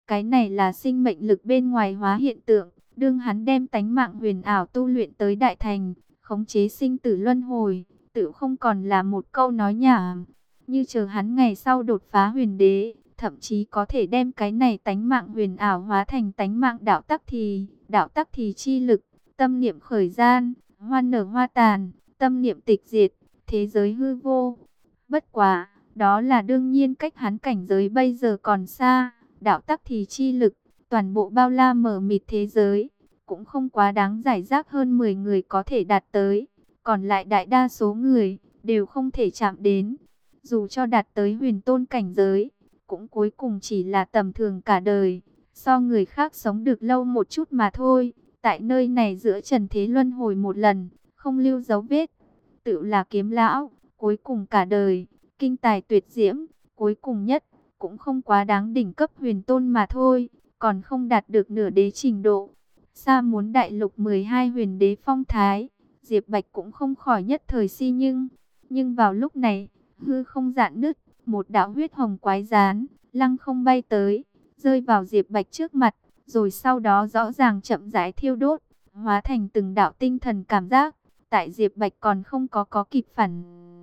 Cái này là sinh mệnh lực bên ngoài hóa hiện tượng, đương hắn đem tánh mạng huyền ảo tu luyện tới đại thành, khống chế sinh tử luân hồi, tự không còn là một câu nói nhảm. Như chờ hắn ngày sau đột phá huyền đế, thậm chí có thể đem cái này tánh mạng huyền ảo hóa thành tánh mạng đạo tắc thì chi lực, tâm niệm khởi gian, hoa nở hoa tàn, tâm niệm tịch diệt, thế giới hư vô. Bất quá, đó là đương nhiên, cách hắn cảnh giới bây giờ còn xa. Đạo tắc thì chi lực, toàn bộ bao la mở mịt thế giới, cũng không quá đáng giải rác hơn 10 người có thể đạt tới. Còn lại đại đa số người, đều không thể chạm đến. Dù cho đạt tới huyền tôn cảnh giới, cũng cuối cùng chỉ là tầm thường cả đời. So người khác sống được lâu một chút mà thôi. Tại nơi này giữa trần thế luân hồi một lần, không lưu dấu vết. Tự là kiếm lão, cuối cùng cả đời, kinh tài tuyệt diễm, cuối cùng nhất, cũng không quá đáng đỉnh cấp huyền tôn mà thôi, còn không đạt được nửa đế trình độ. Xa muốn đại lục 12 huyền đế phong thái, Diệp Bạch cũng không khỏi nhất thời si nhưng vào lúc này, hư không dạn nứt, một đạo huyết hồng quái gián, lăng không bay tới, rơi vào Diệp Bạch trước mặt, rồi sau đó rõ ràng chậm rãi thiêu đốt, hóa thành từng đạo tinh thần cảm giác, tại Diệp Bạch còn không có kịp phản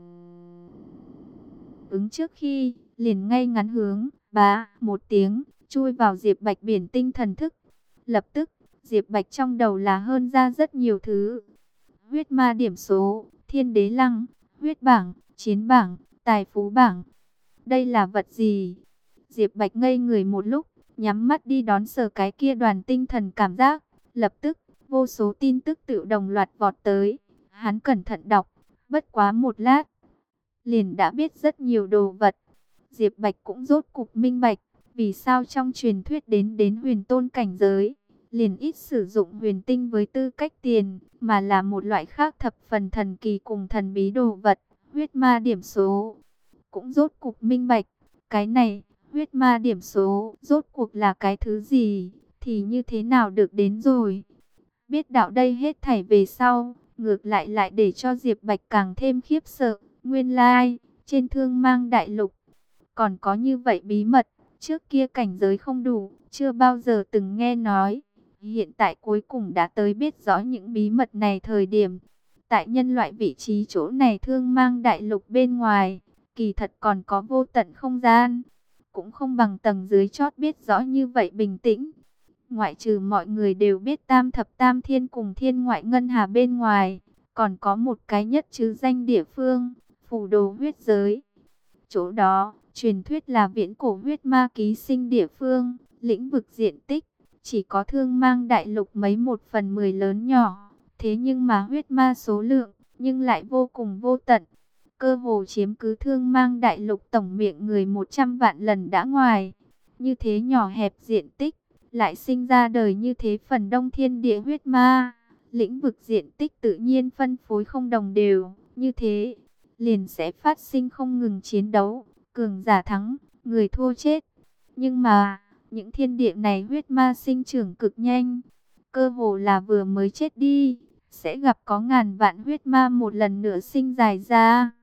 ứng trước khi, liền ngay ngắn hướng, bá, một tiếng, chui vào Diệp Bạch biển tinh thần thức. Lập tức, Diệp Bạch trong đầu là hơn ra rất nhiều thứ. Huyết ma điểm số, thiên đế lăng, huyết bảng, chiến bảng, tài phú bảng. Đây là vật gì? Diệp Bạch ngây người một lúc, nhắm mắt đi đón sờ cái kia đoàn tinh thần cảm giác. Lập tức, vô số tin tức tự đồng loạt vọt tới. Hắn cẩn thận đọc, bất quá một lát, liền đã biết rất nhiều đồ vật. Diệp Bạch cũng rốt cục minh bạch, vì sao trong truyền thuyết đến huyền tôn cảnh giới, liền ít sử dụng huyền tinh với tư cách tiền, mà là một loại khác thập phần thần kỳ cùng thần bí đồ vật, huyết ma điểm số. Cũng rốt cục minh bạch, cái này, huyết ma điểm số, rốt cuộc là cái thứ gì, thì như thế nào được đến rồi. Biết đạo đây hết thảy về sau, ngược lại để cho Diệp Bạch càng thêm khiếp sợ. Nguyên lai, trên Thương Mang Đại Lục, còn có như vậy bí mật, trước kia cảnh giới không đủ, chưa bao giờ từng nghe nói. Hiện tại cuối cùng đã tới biết rõ những bí mật này thời điểm. Tại nhân loại vị trí chỗ này Thương Mang Đại Lục bên ngoài, kỳ thật còn có vô tận không gian. Cũng không bằng tầng dưới chót biết rõ như vậy bình tĩnh. Ngoại trừ mọi người đều biết Tam Thập Tam Thiên cùng Thiên Ngoại Ngân Hà bên ngoài, còn có một cái nhất chứ danh địa phương, Phù Đồ huyết giới. Chỗ đó, truyền thuyết là viễn cổ huyết ma ký sinh địa phương, lĩnh vực diện tích, chỉ có Thương Mang Đại Lục mấy 1/10 lớn nhỏ. Thế nhưng mà huyết ma số lượng, nhưng lại vô cùng vô tận. Cơ hồ chiếm cứ Thương Mang Đại Lục tổng miệng người 100 vạn lần đã ngoài. Như thế nhỏ hẹp diện tích, lại sinh ra đời như thế phần đông thiên địa huyết ma. Lĩnh vực diện tích tự nhiên phân phối không đồng đều, như thế liền sẽ phát sinh không ngừng chiến đấu, cường giả thắng, người thua chết. Nhưng mà, những thiên địa này huyết ma sinh trưởng cực nhanh, cơ hồ là vừa mới chết đi, sẽ gặp có ngàn vạn huyết ma một lần nữa sinh dài ra.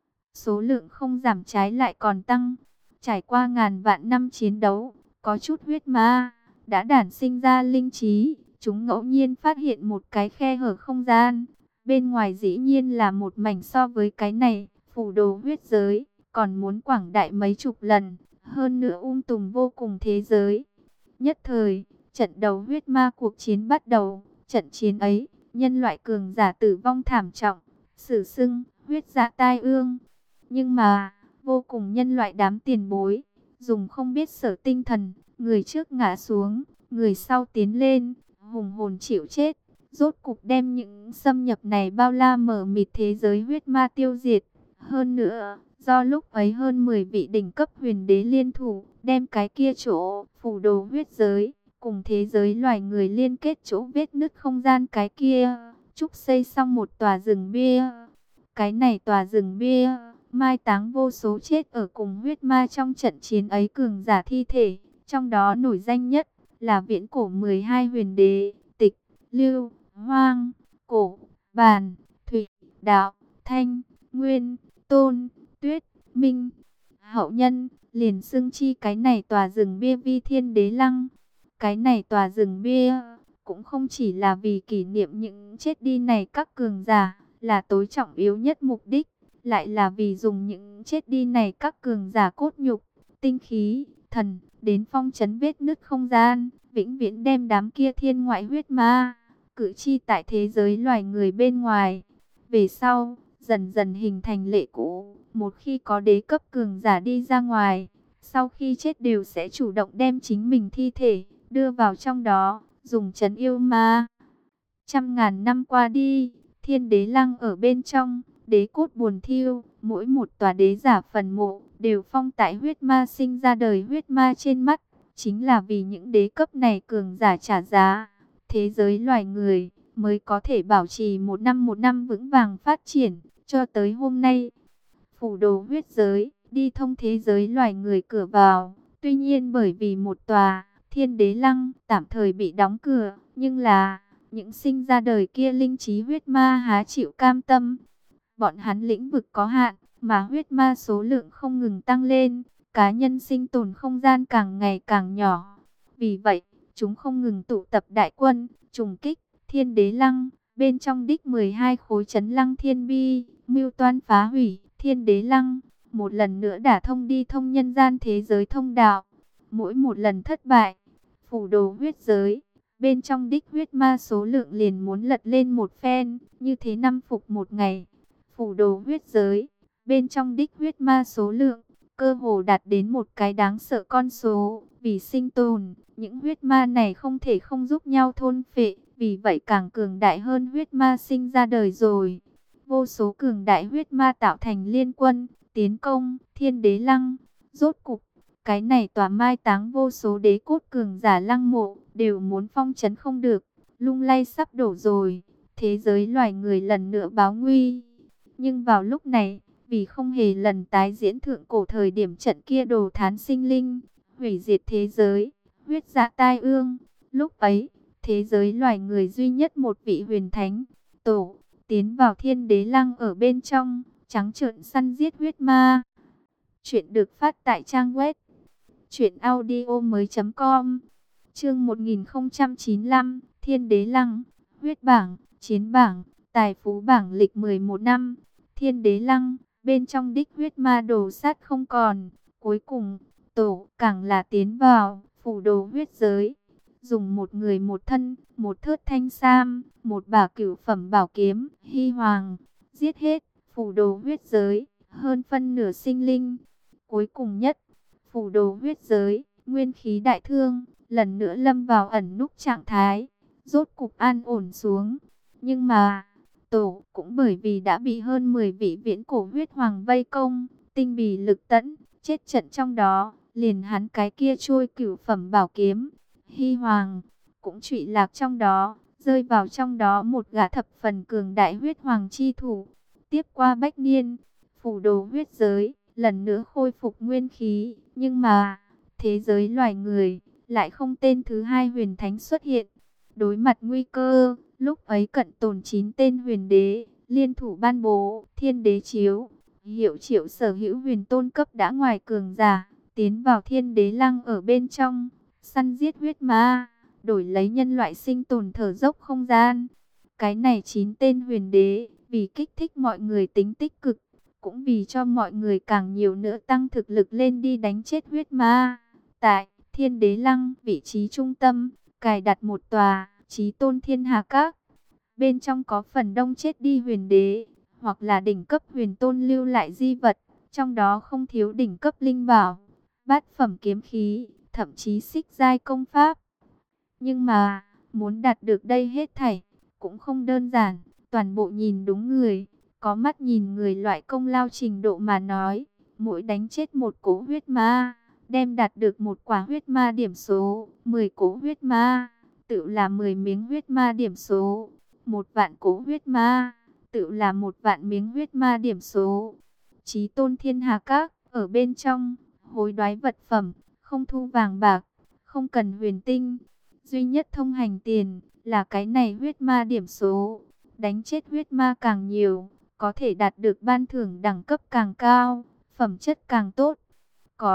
Số lượng không giảm trái lại còn tăng, trải qua ngàn vạn năm chiến đấu, có chút huyết ma đã đản sinh ra linh trí, chúng ngẫu nhiên phát hiện một cái khe hở không gian. Bên ngoài dĩ nhiên là một mảnh so với cái này, Phù Đồ huyết giới, còn muốn quảng đại mấy chục lần, hơn nữa tùm vô cùng thế giới. Nhất thời, trận đầu huyết ma cuộc chiến bắt đầu, trận chiến ấy, nhân loại cường giả tử vong thảm trọng, sử xưng, huyết dạ tai ương. Nhưng mà, vô cùng nhân loại đám tiền bối, dùng không biết sở tinh thần, người trước ngã xuống, người sau tiến lên, hùng hồn chịu chết. Rốt cục đem những xâm nhập này bao la mở mịt thế giới huyết ma tiêu diệt. Hơn nữa, do lúc ấy hơn 10 vị đỉnh cấp huyền đế liên thủ, đem cái kia chỗ Phù Đồ huyết giới, cùng thế giới loài người liên kết chỗ vết nứt không gian cái kia, trúc xây xong một tòa rừng bia. Cái này tòa rừng bia, mai táng vô số chết ở cùng huyết ma trong trận chiến ấy cường giả thi thể, trong đó nổi danh nhất là viễn cổ 12 huyền đế, Tịch, Lưu, Hoang, Cổ, Bàn, Thủy, Đạo, Thanh, Nguyên, Tôn, Tuyết, Minh. Hậu nhân, liền xưng chi cái này tòa rừng bia vi thiên đế lăng. Cái này tòa rừng bia cũng không chỉ là vì kỷ niệm những chết đi này các cường giả, là tối trọng yếu nhất mục đích, lại là vì dùng những chết đi này các cường giả cốt nhục, tinh khí, thần, đến phong trấn vết nứt không gian, vĩnh viễn đem đám kia thiên ngoại huyết ma, cử chi tại thế giới loài người bên ngoài. Về sau, dần dần hình thành lệ cũ, một khi có đế cấp cường giả đi ra ngoài, sau khi chết đều sẽ chủ động đem chính mình thi thể đưa vào trong đó, dùng trấn yêu ma. Trăm ngàn năm qua đi, thiên đế lăng ở bên trong, đế cốt buồn thiêu, mỗi một tòa đế giả phần mộ đều phong tại huyết ma sinh ra đời huyết ma trên mắt, chính là vì những đế cấp này cường giả trả giá, thế giới loài người mới có thể bảo trì một năm vững vàng phát triển, cho tới hôm nay. Phủ đồ huyết giới, đi thông thế giới loài người cửa vào, tuy nhiên bởi vì một tòa thiên đế lăng tạm thời bị đóng cửa, nhưng là những sinh ra đời kia linh trí huyết ma há chịu cam tâm. Bọn hắn lĩnh vực có hạn, mà huyết ma số lượng không ngừng tăng lên, cá nhân sinh tồn không gian càng ngày càng nhỏ. Vì vậy, chúng không ngừng tụ tập đại quân, trùng kích thiên đế lăng, bên trong đích 12 khối trấn lăng thiên bi, mưu toan phá hủy thiên đế lăng, một lần nữa đả thông đi thông nhân gian thế giới thông đạo. Mỗi một lần thất bại, phủ đồ huyết giới, bên trong đích huyết ma số lượng liền muốn lật lên một phen, như thế năm phục một ngày. Phủ đồ huyết giới, bên trong đích huyết ma số lượng, cơ hồ đạt đến một cái đáng sợ con số. Vì sinh tồn, những huyết ma này không thể không giúp nhau thôn phệ, vì vậy càng cường đại hơn huyết ma sinh ra đời rồi. Vô số cường đại huyết ma tạo thành liên quân, tiến công thiên đế lăng. Rốt cục, cái này tòa mai táng vô số đế cốt cường giả lăng mộ, đều muốn phong trấn không được, lung lay sắp đổ rồi. Thế giới loài người lần nữa báo nguy. Nhưng vào lúc này, vì không hề lần tái diễn thượng cổ thời điểm trận kia đồ thán sinh linh, hủy diệt thế giới, huyết dạ tai ương. Lúc ấy, thế giới loài người duy nhất một vị huyền thánh, tổ, tiến vào thiên đế lăng ở bên trong, trắng trợn săn giết huyết ma. Chuyện được phát tại trang web truyệnaudiomoi.com. Chương 1095, Thiên Đế Lăng, huyết bảng, chiến bảng, tài phú bảng lịch 11 năm. Thiên Đế Lăng, bên trong đích huyết ma đồ sát không còn. Cuối cùng, tổ càng là tiến vào phủ đồ huyết giới, dùng một người một thân, một thớt thanh sam, một bả cửu phẩm bảo kiếm hy hoàng, giết hết phủ đồ huyết giới hơn phân nửa sinh linh. Cuối cùng nhất, phủ đồ huyết giới, nguyên khí đại thương, lần nữa lâm vào ẩn núp trạng thái, rốt cục an ổn xuống. Nhưng mà, tổ cũng bởi vì đã bị hơn 10 vị viễn cổ huyết hoàng vây công, tinh bì lực tẫn, chết trận trong đó, liền hắn cái kia trôi cửu phẩm bảo kiếm hy hoàng cũng trụy lạc trong đó, rơi vào trong đó một gã thập phần cường đại huyết hoàng chi thủ. Tiếp qua bách niên, phủ đồ huyết giới lần nữa khôi phục nguyên khí, nhưng mà thế giới loài người lại không tên thứ hai huyền thánh xuất hiện. Đối mặt nguy cơ, lúc ấy cận tồn 9 tên huyền đế liên thủ ban bố thiên đế chiếu, hiệu triệu sở hữu huyền tôn cấp đã ngoài cường giả tiến vào thiên đế lăng ở bên trong, săn giết huyết ma, đổi lấy nhân loại sinh tồn thở dốc không gian. Cái này 9 tên huyền đế vì kích thích mọi người tính tích cực, cũng vì cho mọi người càng nhiều nữa tăng thực lực lên đi đánh chết huyết ma. Tại thiên đế lăng vị trí trung tâm, cài đặt một tòa chí tôn thiên hà các. Bên trong có phần đông chết đi huyền đế, hoặc là đỉnh cấp huyền tôn lưu lại di vật, trong đó không thiếu đỉnh cấp linh bảo, bát phẩm kiếm khí, thậm chí xích giai công pháp. Nhưng mà, muốn đạt được đây hết thảy, cũng không đơn giản. Toàn bộ nhìn đúng người, có mắt nhìn người loại công lao trình độ mà nói. Mỗi đánh chết một cỗ huyết ma, đem đạt được một quả huyết ma điểm số. 10 cỗ huyết ma, tự là 10 miếng huyết ma điểm số. 1 vạn cỗ huyết ma, tự là 1 vạn miếng huyết ma điểm số. Chí tôn thiên hà các, ở bên trong, hối đoái vật phẩm, không thu vàng bạc, không cần huyền tinh. Duy nhất thông hành tiền là cái này huyết ma điểm số. Đánh chết huyết ma càng nhiều, có thể đạt được ban thưởng đẳng cấp càng cao, phẩm chất càng tốt. Có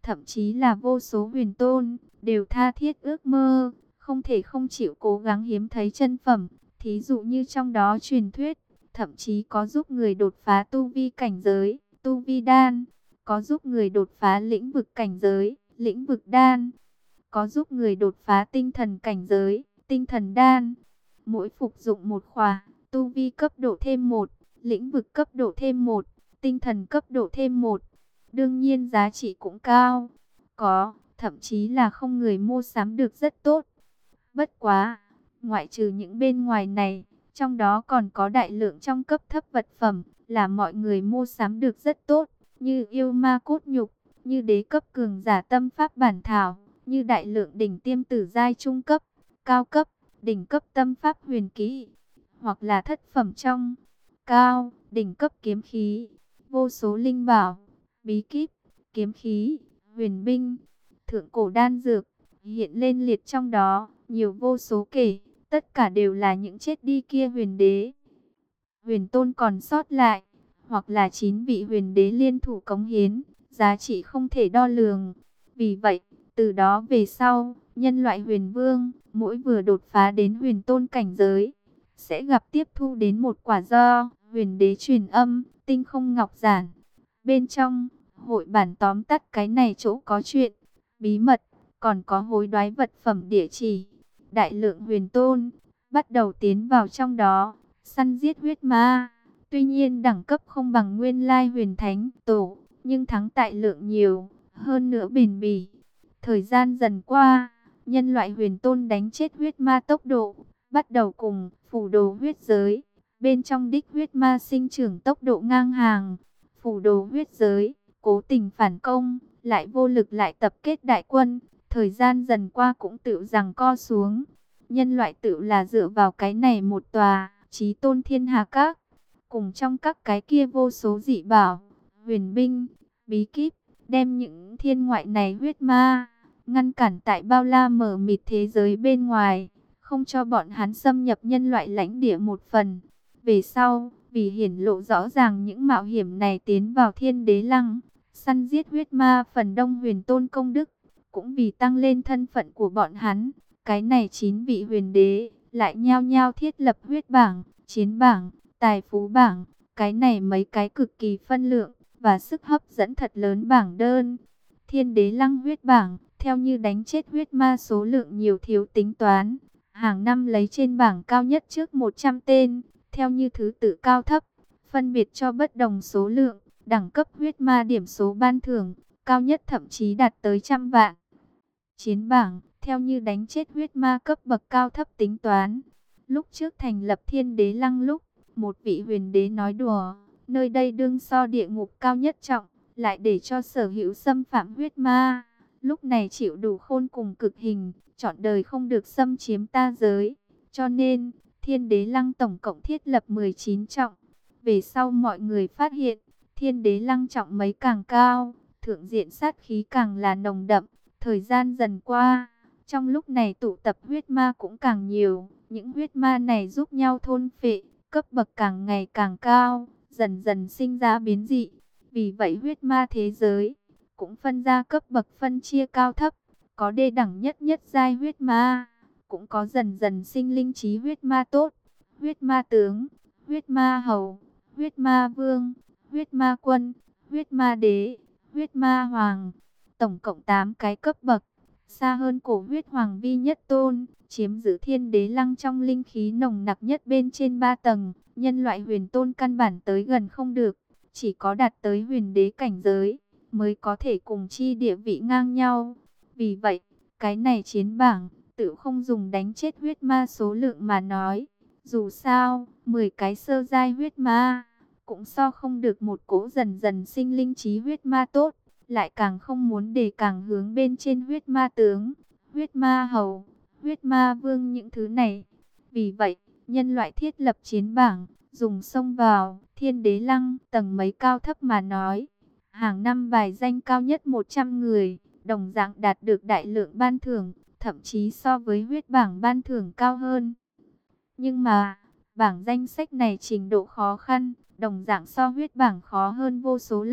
thậm chí là vô số huyền tôn, đều tha thiết ước mơ, không thể không chịu cố gắng hiếm thấy chân phẩm. Thí dụ như trong đó truyền thuyết, thậm chí có giúp người đột phá tu vi cảnh giới, tu vi đan, có giúp người đột phá lĩnh vực cảnh giới, lĩnh vực đan, có giúp người đột phá tinh thần cảnh giới, tinh thần đan. Mỗi phục dụng một khỏa, tu vi cấp độ thêm một, lĩnh vực cấp độ thêm một, tinh thần cấp độ thêm một. Đương nhiên giá trị cũng cao, có, thậm chí là không người mua sắm được rất tốt. Bất quá, ngoại trừ những bên ngoài này, trong đó còn có đại lượng trong cấp thấp vật phẩm, là mọi người mua sắm được rất tốt, như yêu ma cốt nhục, như đế cấp cường giả tâm pháp bản thảo, như đại lượng đỉnh tiêm tử giai trung cấp, cao cấp, đỉnh cấp tâm pháp huyền kỹ, hoặc là thất phẩm trong, cao, đỉnh cấp kiếm khí, vô số linh bảo, bí kíp, kiếm khí, huyền binh, thượng cổ đan dược, hiện lên liệt trong đó, nhiều vô số kể, tất cả đều là những chết đi kia huyền đế. Huyền tôn còn sót lại, hoặc là 9 vị huyền đế liên thủ cống hiến, giá trị không thể đo lường. Vì vậy, từ đó về sau, nhân loại huyền vương, mỗi vừa đột phá đến huyền tôn cảnh giới, sẽ gặp tiếp thu đến một quả do huyền đế truyền âm, tinh không ngọc giản. Bên trong, hội bản tóm tắt cái này chỗ có chuyện, bí mật, còn có hối đoái vật phẩm địa chỉ. Đại lượng huyền tôn, bắt đầu tiến vào trong đó, săn giết huyết ma. Tuy nhiên đẳng cấp không bằng nguyên lai huyền thánh tổ, nhưng thắng tại lượng nhiều, hơn nữa bền bỉ. Thời gian dần qua, nhân loại huyền tôn đánh chết huyết ma tốc độ, bắt đầu cùng phủ đồ huyết giới. Bên trong đích huyết ma sinh trưởng tốc độ ngang hàng, phủ đồ huyết giới, cố tình phản công, lại vô lực lại tập kết đại quân. Thời gian dần qua cũng tự giằng co xuống. Nhân loại tự là dựa vào cái này một tòa chí tôn thiên hà các, cùng trong các cái kia vô số dị bảo, huyền binh, bí kíp, đem những thiên ngoại này huyết ma, ngăn cản tại bao la mở mịt thế giới bên ngoài, không cho bọn hắn xâm nhập nhân loại lãnh địa một phần. Về sau, vì hiển lộ rõ ràng những mạo hiểm này tiến vào thiên đế lăng, săn giết huyết ma phần đông huyền tôn công đức, cũng vì tăng lên thân phận của bọn hắn, cái này 9 vị huyền đế lại nhao nhao thiết lập huyết bảng, chiến bảng, tài phú bảng, cái này mấy cái cực kỳ phân lượng và sức hấp dẫn thật lớn bảng đơn. Thiên đế lăng huyết bảng, theo như đánh chết huyết ma số lượng nhiều thiếu tính toán, hàng năm lấy trên bảng cao nhất trước 100 tên, theo như thứ tự cao thấp, phân biệt cho bất đồng số lượng, đẳng cấp huyết ma điểm số ban thưởng, cao nhất thậm chí đạt tới 100 vạn. Chiến bảng, theo như đánh chết huyết ma cấp bậc cao thấp tính toán. Lúc trước thành lập thiên đế lăng lúc, một vị huyền đế nói đùa, nơi đây đương so địa ngục cao nhất trọng, lại để cho sở hữu xâm phạm huyết ma. Lúc này chịu đủ khôn cùng cực hình, chọn đời không được xâm chiếm ta giới. Cho nên, thiên đế lăng tổng cộng thiết lập 19 trọng. Về sau mọi người phát hiện, thiên đế lăng trọng mấy càng cao, thượng diện sát khí càng là nồng đậm. Thời gian dần qua, trong lúc này tụ tập huyết ma cũng càng nhiều. Những huyết ma này giúp nhau thôn phệ, cấp bậc càng ngày càng cao, dần dần sinh ra biến dị. Vì vậy huyết ma thế giới cũng phân ra cấp bậc phân chia cao thấp, có đê đẳng nhất nhất giai huyết ma, cũng có dần dần sinh linh trí huyết ma tốt, huyết ma tướng, huyết ma hầu, huyết ma vương, huyết ma quân, huyết ma đế, huyết ma hoàng. Tổng cộng 8 cái cấp bậc, xa hơn cổ huyết hoàng vi nhất tôn, chiếm giữ thiên đế lăng trong linh khí nồng nặc nhất bên trên 3 tầng. Nhân loại huyền tôn căn bản tới gần không được, chỉ có đạt tới huyền đế cảnh giới mới có thể cùng chi địa vị ngang nhau. Vì vậy, cái này chiến bảng tự không dùng đánh chết huyết ma số lượng mà nói. Dù sao, 10 cái sơ giai huyết ma cũng so không được một cỗ dần dần sinh linh trí huyết ma tốt, lại càng không muốn để càng hướng bên trên huyết ma tướng, huyết ma hầu, huyết ma vương những thứ này. Vì vậy, nhân loại thiết lập chiến bảng, dùng xông vào thiên đế lăng tầng mấy cao thấp mà nói. Hàng năm bài danh cao nhất 100 người, đồng dạng đạt được đại lượng ban thưởng, thậm chí so với huyết bảng ban thưởng cao hơn. Nhưng mà, bảng danh sách này trình độ khó khăn, đồng dạng so huyết bảng khó hơn vô số lần.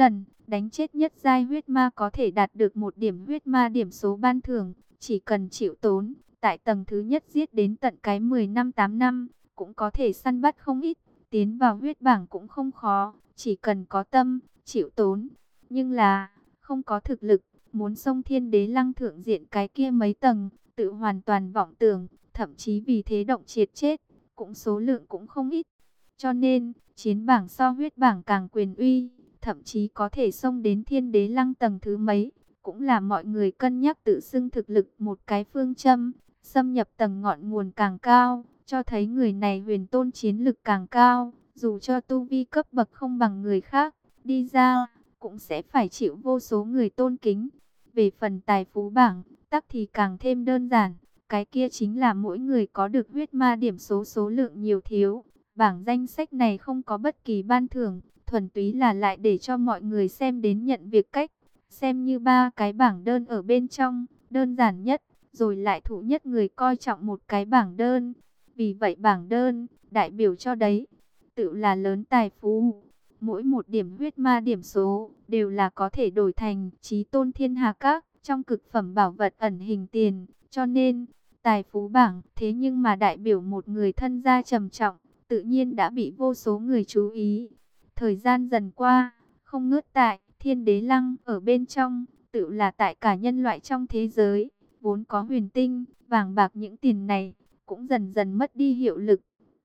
Đánh chết nhất giai huyết ma có thể đạt được 1 điểm huyết ma điểm số ban thưởng, chỉ cần chịu tốn, tại tầng thứ nhất giết đến tận cái 10 năm 8 năm, cũng có thể săn bắt không ít, tiến vào huyết bảng cũng không khó, chỉ cần có tâm, chịu tốn. Nhưng là, không có thực lực, muốn xông Thiên Đế Lăng thượng diện cái kia mấy tầng, tự hoàn toàn vọng tưởng, thậm chí vì thế động triệt chết, cũng số lượng cũng không ít. Cho nên, chiến bảng so huyết bảng càng quyền uy, thậm chí có thể xông đến Thiên Đế Lăng tầng thứ mấy, cũng là mọi người cân nhắc tự xưng thực lực một cái phương châm, xâm nhập tầng ngọn nguồn càng cao, cho thấy người này huyền tôn chiến lực càng cao, dù cho tu vi cấp bậc không bằng người khác, đi ra, cũng sẽ phải chịu vô số người tôn kính. Về phần tài phú bảng, tắc thì càng thêm đơn giản, cái kia chính là mỗi người có được huyết ma điểm số số lượng nhiều thiếu. Bảng danh sách này không có bất kỳ ban thưởng, thuần túy là lại để cho mọi người xem đến nhận việc cách, xem như 3 cái bảng đơn ở bên trong, đơn giản nhất, rồi lại thụ nhất người coi trọng một cái bảng đơn. Vì vậy bảng đơn, đại biểu cho đấy, tự là lớn tài phú. Mỗi 1 điểm huyết ma điểm số, đều là có thể đổi thành chí tôn thiên hà các, trong cực phẩm bảo vật ẩn hình tiền. Cho nên, tài phú bảng, thế nhưng mà đại biểu một người thân gia trầm trọng, tự nhiên đã bị vô số người chú ý. Thời gian dần qua, không ngớt tại Thiên Đế Lăng ở bên trong, tự là tại cả nhân loại trong thế giới, vốn có huyền tinh, vàng bạc những tiền này, cũng dần dần mất đi hiệu lực.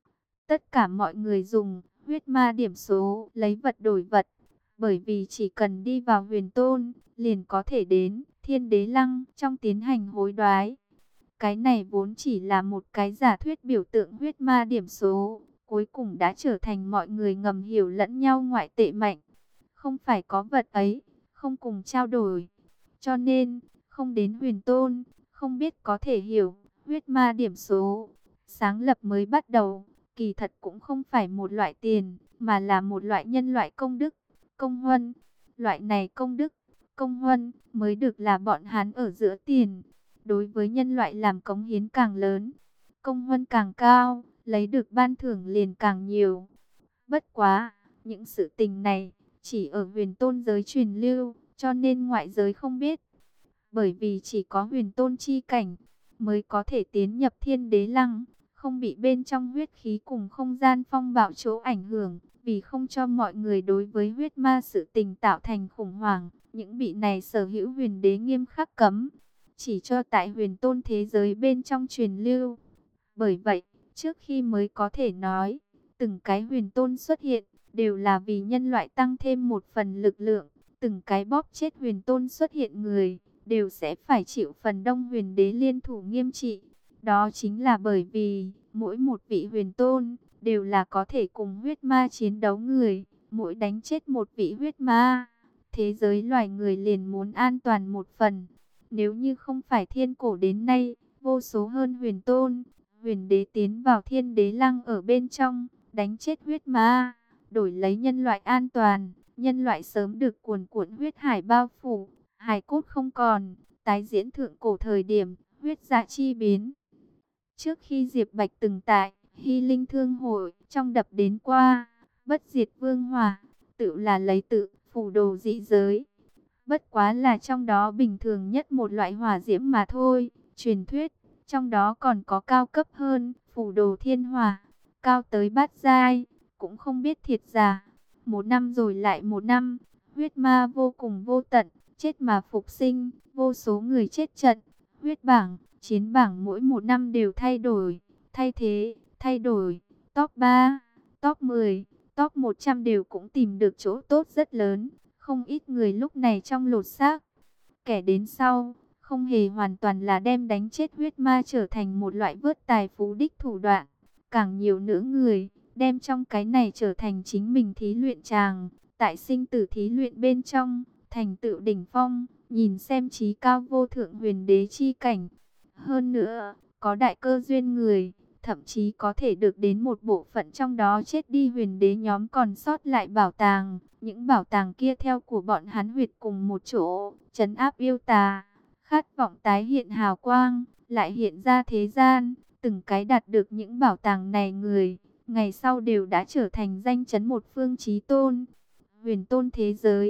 Tất cả mọi người dùng huyết ma điểm số lấy vật đổi vật, bởi vì chỉ cần đi vào huyền tôn, liền có thể đến Thiên Đế Lăng trong tiến hành hối đoái. Cái này vốn chỉ là một cái giả thuyết biểu tượng huyết ma điểm số, cuối cùng đã trở thành mọi người ngầm hiểu lẫn nhau ngoại tệ mạnh. Không phải có vật ấy, không cùng trao đổi. Cho nên, không đến huyền tôn, không biết có thể hiểu huyết ma điểm số. Sáng lập mới bắt đầu, kỳ thật cũng không phải một loại tiền, mà là một loại nhân loại công đức, công huân. Loại này công đức, công huân mới được là bọn hắn ở giữa tiền. Đối với nhân loại làm cống hiến càng lớn, công huân càng cao, lấy được ban thưởng liền càng nhiều. Bất quá, những sự tình này chỉ ở huyền tôn giới truyền lưu, cho nên ngoại giới không biết. Bởi vì chỉ có huyền tôn chi cảnh mới có thể tiến nhập Thiên Đế Lăng, không bị bên trong huyết khí cùng không gian phong bạo chỗ ảnh hưởng, vì không cho mọi người đối với huyết ma sự tình tạo thành khủng hoảng, những vị này sở hữu huyền đế nghiêm khắc cấm, chỉ cho tại huyền tôn thế giới bên trong truyền lưu. Bởi vậy, trước khi mới có thể nói, từng cái huyền tôn xuất hiện, đều là vì nhân loại tăng thêm một phần lực lượng, từng cái bóp chết huyền tôn xuất hiện người, đều sẽ phải chịu phần đông huyền đế liên thủ nghiêm trị. Đó chính là bởi vì, mỗi một vị huyền tôn, đều là có thể cùng huyết ma chiến đấu người, mỗi đánh chết một vị huyết ma, thế giới loài người liền muốn an toàn một phần. Nếu như không phải thiên cổ đến nay, vô số hơn huyền tôn, huyền đế tiến vào Thiên Đế Lăng ở bên trong, đánh chết huyết ma, đổi lấy nhân loại an toàn, nhân loại sớm được cuồn cuộn huyết hải bao phủ, hải cốt không còn, tái diễn thượng cổ thời điểm, huyết dạ chi biến. Trước khi Diệp Bạch từng tại Hy Linh Thương Hội trong đập đến qua, bất diệt vương hỏa, tự là lấy tự phủ đồ dị giới. Bất quá là trong đó bình thường nhất một loại hỏa diễm mà thôi. Truyền thuyết, trong đó còn có cao cấp hơn, phủ đồ thiên hỏa, cao tới bát giai, cũng không biết thiệt giả. Một năm rồi lại một năm, huyết ma vô cùng vô tận, chết mà phục sinh, vô số người chết trận. Huyết bảng, chiến bảng mỗi một năm đều thay đổi, thay thế, thay đổi. Top 3, top 10, top 100 đều cũng tìm được chỗ tốt rất lớn. Không ít người lúc này trong lột xác. Kẻ đến sau, không hề hoàn toàn là đem đánh chết huyết ma trở thành một loại vớt tài phú đích thủ đoạn. Càng nhiều nữa người, đem trong cái này trở thành chính mình thí luyện tràng. Tại sinh tử thí luyện bên trong, thành tựu đỉnh phong, nhìn xem trí cao vô thượng huyền đế chi cảnh. Hơn nữa, có đại cơ duyên người, thậm chí có thể được đến một bộ phận trong đó chết đi huyền đế nhóm còn sót lại bảo tàng. Những bảo tàng kia theo của bọn hắn huyệt cùng một chỗ, trấn áp yêu tà, khát vọng tái hiện hào quang, lại hiện ra thế gian. Từng cái đạt được những bảo tàng này người, ngày sau đều đã trở thành danh chấn một phương chí tôn. Huyền tôn thế giới,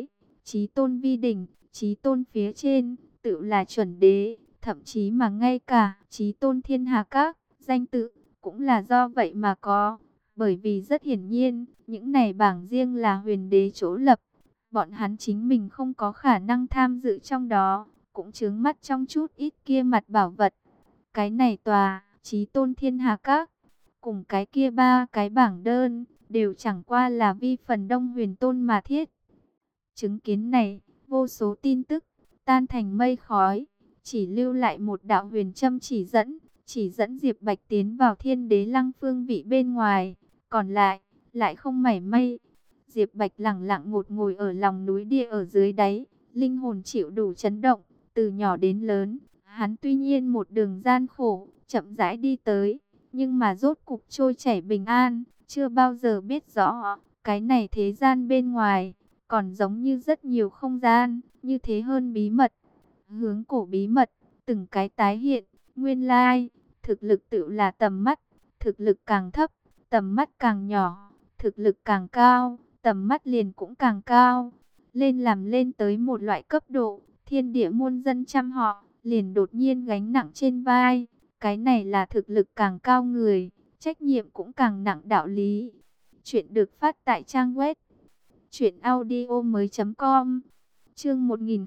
Chí tôn vi đỉnh, chí tôn phía trên, tự là chuẩn đế, thậm chí mà ngay cả chí tôn thiên hà các, danh tự, cũng là do vậy mà có. Bởi vì rất hiển nhiên, những này bảng riêng là huyền đế chỗ lập, bọn hắn chính mình không có khả năng tham dự trong đó, cũng chướng mắt trong chút ít kia mặt bảo vật. Cái này tòa, chí tôn thiên hà các, cùng cái kia ba cái bảng đơn, đều chẳng qua là vi phần Đông Huyền Tôn mà thiết. Chứng kiến này, vô số tin tức, tan thành mây khói, chỉ lưu lại một đạo huyền châm chỉ dẫn Diệp Bạch tiến vào Thiên Đế Lăng phương vị bên ngoài, còn lại không mảy may. Diệp Bạch lẳng lặng ngồi ở lòng núi địa ở dưới đáy, linh hồn chịu đủ chấn động, từ nhỏ đến lớn, hắn tuy nhiên một đường gian khổ, chậm rãi đi tới, nhưng mà rốt cục trôi chảy bình an, chưa bao giờ biết rõ, cái này thế gian bên ngoài, còn giống như rất nhiều không gian, như thế hơn bí mật. Hướng cổ bí mật, từng cái tái hiện, nguyên lai, thực lực tự là tầm mắt, thực lực càng thấp, tầm mắt càng nhỏ, thực lực càng cao, tầm mắt liền cũng càng cao. Lên tới một loại cấp độ, thiên địa muôn dân trăm họ, liền đột nhiên gánh nặng trên vai. Cái này là thực lực càng cao người, trách nhiệm cũng càng nặng đạo lý. Chuyện được phát tại trang web truyệnaudiomoi.com. Chương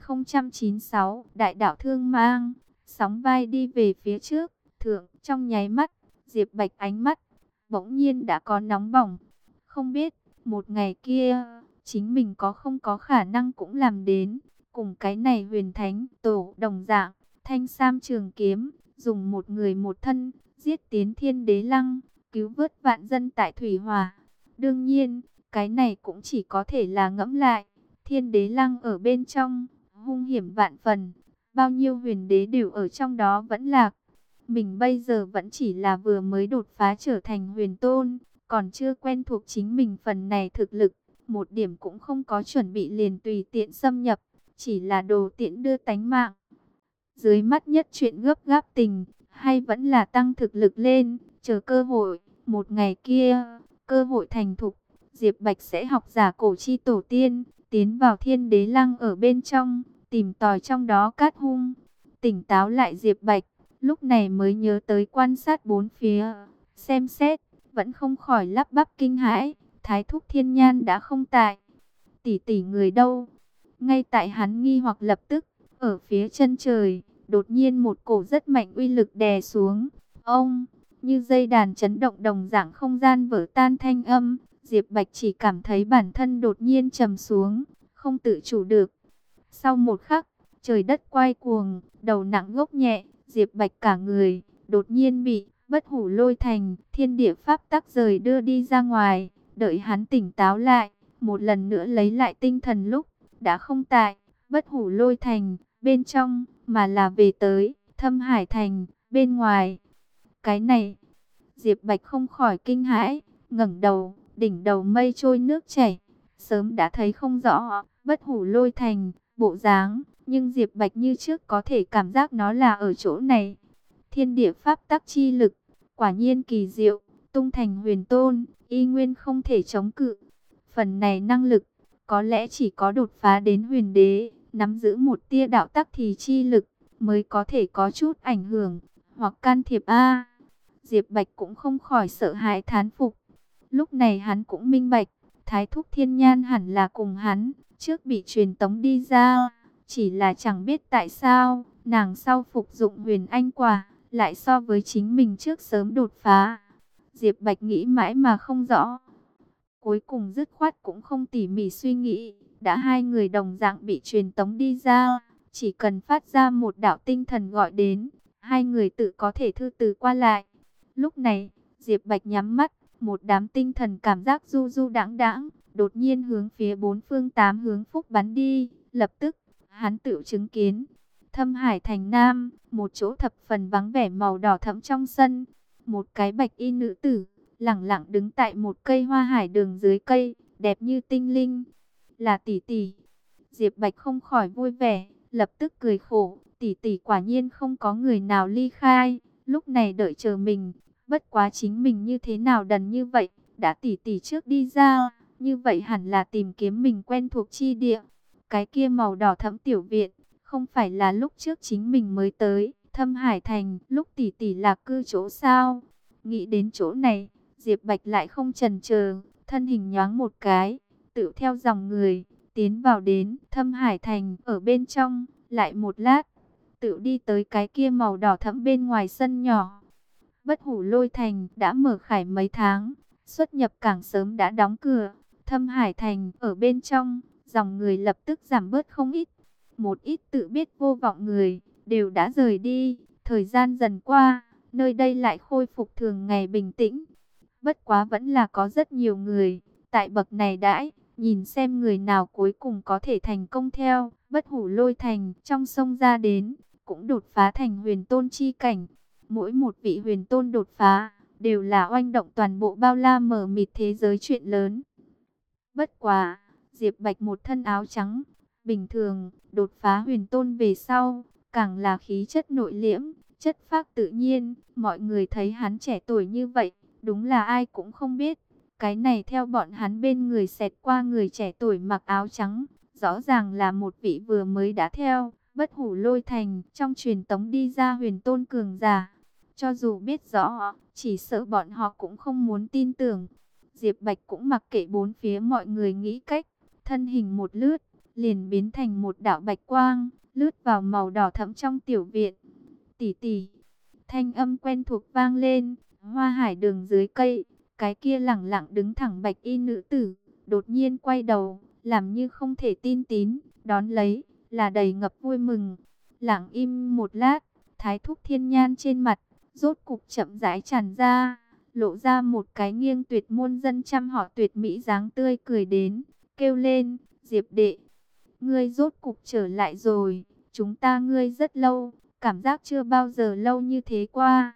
1096, Đại đạo thương mang, sóng vai đi về phía trước, thượng, trong nháy mắt, Diệp Bạch ánh mắt bỗng nhiên đã có nóng bỏng. Không biết, một ngày kia, chính mình không có khả năng cũng làm đến, cùng cái này huyền thánh tổ đồng dạng, thanh sam trường kiếm, dùng một người một thân, giết tiến Thiên Đế Lăng, cứu vớt vạn dân tại thủy hỏa. Đương nhiên, cái này cũng chỉ có thể là ngẫm lại. Thiên Đế Lăng ở bên trong, hung hiểm vạn phần, bao nhiêu huyền đế đều ở trong đó vẫn lạc. Mình bây giờ vẫn chỉ là vừa mới đột phá trở thành huyền tôn, còn chưa quen thuộc chính mình phần này thực lực, một điểm cũng không có chuẩn bị liền tùy tiện xâm nhập, chỉ là đồ tiện đưa tánh mạng. Dưới mắt nhất chuyện gấp gáp tình, hay vẫn là tăng thực lực lên, chờ cơ hội, một ngày kia, cơ hội thành thục, Diệp Bạch sẽ học giả cổ chi tổ tiên, tiến vào Thiên Đế Lăng ở bên trong, tìm tòi trong đó cát hung. Tỉnh táo lại Diệp Bạch, lúc này mới nhớ tới quan sát bốn phía, xem xét, vẫn không khỏi lắp bắp kinh hãi, Thái thúc Thiên Nhan đã không tại. Tỷ tỷ người đâu? Ngay tại hắn nghi hoặc lập tức, ở phía chân trời, đột nhiên một cổ rất mạnh uy lực đè xuống. Ông, như dây đàn chấn động đồng dạng không gian vỡ tan thanh âm, Diệp Bạch chỉ cảm thấy bản thân đột nhiên trầm xuống, không tự chủ được. Sau một khắc, trời đất quay cuồng, đầu nặng gốc nhẹ, Diệp Bạch cả người đột nhiên bị bất hủ lôi thành thiên địa pháp tắc rời đưa đi ra ngoài. Đợi hắn tỉnh táo lại, một lần nữa lấy lại tinh thần lúc, đã không tại bất hủ lôi thành bên trong, mà là về tới Thâm Hải thành bên ngoài. Cái này, Diệp Bạch không khỏi kinh hãi, ngẩng đầu, đỉnh đầu mây trôi nước chảy, sớm đã thấy không rõ bất hủ lôi thành bộ dáng, nhưng Diệp Bạch như trước có thể cảm giác nó là ở chỗ này. Thiên địa pháp tắc chi lực, quả nhiên kỳ diệu, tung thành huyền tôn, y nguyên không thể chống cự. Phần này năng lực, có lẽ chỉ có đột phá đến huyền đế, nắm giữ một tia đạo tắc thì chi lực, mới có thể có chút ảnh hưởng, hoặc can thiệp Diệp Bạch cũng không khỏi sợ hãi thán phục. Lúc này hắn cũng minh bạch, Thái thúc Thiên Nhan hẳn là cùng hắn, trước bị truyền tống đi ra. Chỉ là chẳng biết tại sao, nàng sau phục dụng huyền anh quả, lại so với chính mình trước sớm đột phá. Diệp Bạch nghĩ mãi mà không rõ. Cuối cùng dứt khoát cũng không tỉ mỉ suy nghĩ, đã hai người đồng dạng bị truyền tống đi ra, chỉ cần phát ra một đạo tinh thần gọi đến, hai người tự có thể thư từ qua lại. Lúc này, Diệp Bạch nhắm mắt, một đám tinh thần cảm giác du du đãng đãng, đột nhiên hướng phía bốn phương tám hướng phúc bắn đi. Lập tức, hắn tự chứng kiến Thâm Hải thành Nam, một chỗ thập phần vắng vẻ màu đỏ thẫm trong sân, một cái bạch y nữ tử lẳng lặng đứng tại một cây hoa hải đường dưới cây, đẹp như tinh linh. Là tỷ tỷ. Diệp Bạch không khỏi vui vẻ, lập tức cười khổ, tỷ tỷ quả nhiên không có người nào ly khai, lúc này đợi chờ mình. Bất quá chính mình như thế nào đần như vậy, đã tỷ tỷ trước đi ra, như vậy hẳn là tìm kiếm mình quen thuộc chi địa. cái kia màu đỏ thẫm tiểu viện, không phải là lúc trước chính mình mới tới Thâm Hải Thành, lúc tỷ tỷ lạc cư chỗ sao? Nghĩ đến chỗ này, Diệp Bạch lại không chần chờ, thân hình nhoáng một cái, tự theo dòng người, tiến vào đến Thâm Hải Thành. Ở bên trong, lại một lát, tự đi tới cái kia màu đỏ thẫm bên ngoài sân nhỏ. Bất Hủ Lôi Thành đã mở khải mấy tháng, xuất nhập cảng sớm đã đóng cửa. Thâm Hải Thành ở bên trong, dòng người lập tức giảm bớt không ít. Một ít tự biết vô vọng người, đều đã rời đi. Thời gian dần qua, nơi đây lại khôi phục thường ngày bình tĩnh. Bất quá vẫn là có rất nhiều người, tại bậc này đãi, nhìn xem người nào cuối cùng có thể thành công theo Bất Hủ Lôi Thành trong sông ra đến, cũng đột phá thành huyền tôn chi cảnh. Mỗi một vị huyền tôn đột phá, đều là oanh động toàn bộ bao la mờ mịt thế giới chuyện lớn. Bất quá, Diệp Bạch một thân áo trắng, bình thường, đột phá huyền tôn về sau, càng là khí chất nội liễm, chất phác tự nhiên, mọi người thấy hắn trẻ tuổi như vậy, đúng là ai cũng không biết. Cái này theo bọn hắn bên người xẹt qua người trẻ tuổi mặc áo trắng, rõ ràng là một vị vừa mới đã theo Bất Hủ Lôi Thành trong truyền tống đi ra huyền tôn cường giả. Cho dù biết rõ, chỉ sợ bọn họ cũng không muốn tin tưởng. Diệp Bạch cũng mặc kệ bốn phía mọi người nghĩ cách, thân hình một lướt, liền biến thành một đạo bạch quang, lướt vào màu đỏ thẫm trong tiểu viện. Tỷ tỷ, thanh âm quen thuộc vang lên, Hoa Hải đường dưới cây, cái kia lẳng lặng đứng thẳng bạch y nữ tử, đột nhiên quay đầu, làm như không thể tin tín, đón lấy, là đầy ngập vui mừng. Lặng im một lát, Thái Thúc Thiên Nhan trên mặt, rốt cục chậm rãi tràn ra, lộ ra một cái nghiêng tuyệt muôn dân trăm họ tuyệt mỹ dáng tươi cười đến, kêu lên, Diệp đệ, ngươi rốt cục trở lại rồi, chúng ta ngươi rất lâu, cảm giác chưa bao giờ lâu như thế qua.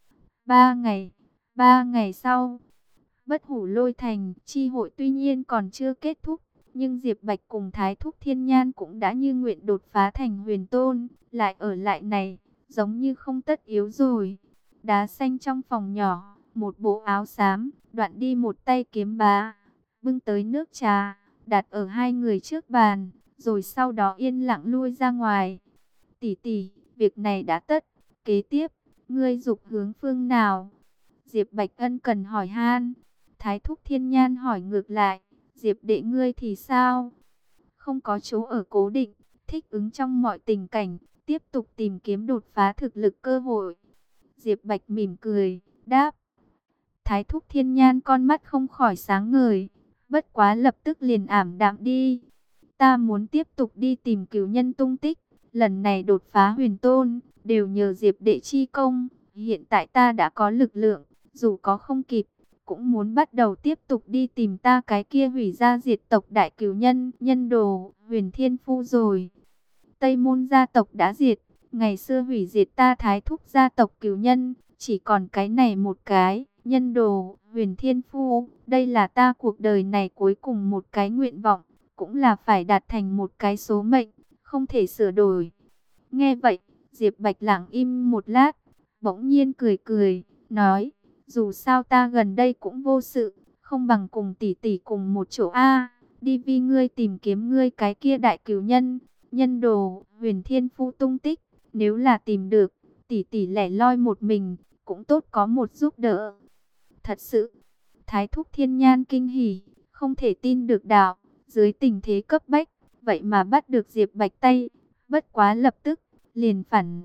3 ngày sau, Bất Hủ Lôi Thành chi hội tuy nhiên còn chưa kết thúc, nhưng Diệp Bạch cùng Thái Thúc Thiên Nhan cũng đã như nguyện đột phá thành huyền tôn, lại ở lại này, giống như không tất yếu rồi. Đá xanh trong phòng nhỏ, một bộ áo xám, đoạn đi một tay kiếm bá, bưng tới nước trà, đặt ở hai người trước bàn, rồi sau đó yên lặng lui ra ngoài. Tỷ tỷ, việc này đã tất, kế tiếp, ngươi dục hướng phương nào? Diệp Bạch ân cần hỏi han. Thái Thúc Thiên Nhan hỏi ngược lại, Diệp đệ ngươi thì sao? Không có chỗ ở cố định, thích ứng trong mọi tình cảnh, tiếp tục tìm kiếm đột phá thực lực cơ hội. Diệp Bạch mỉm cười, đáp. Thái Thúc Thiên Nhan con mắt không khỏi sáng ngời, bất quá lập tức liền ảm đạm đi. Ta muốn tiếp tục đi tìm cứu nhân tung tích, lần này đột phá huyền tôn, đều nhờ Diệp đệ chi công. Hiện tại ta đã có lực lượng, dù có không kịp, cũng muốn bắt đầu tiếp tục đi tìm ta cái kia hủy gia diệt tộc đại cửu nhân, nhân đồ, Huyền Thiên Phu rồi. Tây Môn gia tộc đã diệt, ngày xưa hủy diệt ta Thái Thúc gia tộc cửu nhân, chỉ còn cái này một cái, nhân đồ, Huyền Thiên Phu. Đây là ta cuộc đời này cuối cùng một cái nguyện vọng, cũng là phải đạt thành một cái số mệnh, không thể sửa đổi. Nghe vậy, Diệp Bạch lặng im một lát, bỗng nhiên cười cười, nói, dù sao ta gần đây cũng vô sự, không bằng cùng tỷ tỷ cùng một chỗ đi vì ngươi tìm kiếm ngươi cái kia đại cửu nhân, nhân đồ, Huyền Thiên Phu tung tích, nếu là tìm được, tỷ tỷ lẻ loi một mình, cũng tốt có một giúp đỡ. Thật sự, Thái Thúc Thiên Nhan kinh hỉ, không thể tin được đạo, dưới tình thế cấp bách, vậy mà bắt được Diệp Bạch tay, bất quá lập tức, liền phản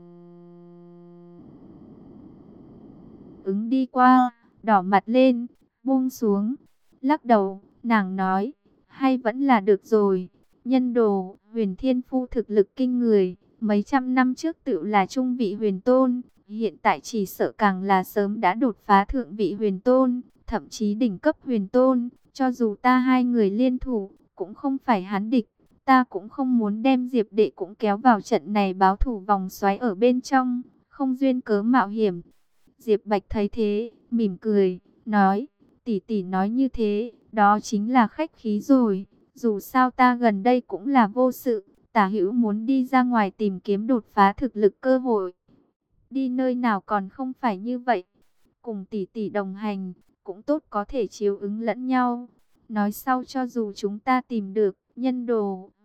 ứng đi qua, đỏ mặt lên, buông xuống, lắc đầu, nàng nói, hay vẫn là được rồi, nhân đồ, Huyền Thiên Phu thực lực kinh người, mấy trăm năm trước tự là trung vị huyền tôn, hiện tại chỉ sợ càng là sớm đã đột phá thượng vị huyền tôn, thậm chí đỉnh cấp huyền tôn, cho dù ta hai người liên thủ, cũng không phải hắn địch, ta cũng không muốn đem Diệp đệ cũng kéo vào trận này báo thù vòng xoáy ở bên trong, không duyên cớ mạo hiểm. Diệp Bạch thấy thế, mỉm cười, nói, tỷ tỷ nói như thế, đó chính là khách khí rồi, dù sao ta gần đây cũng là vô sự, tả hữu muốn đi ra ngoài tìm kiếm đột phá thực lực cơ hội. Đi nơi nào còn không phải như vậy, cùng tỷ tỷ đồng hành, cũng tốt có thể chiếu ứng lẫn nhau. Nói sau cho dù chúng ta tìm được nhân đồ,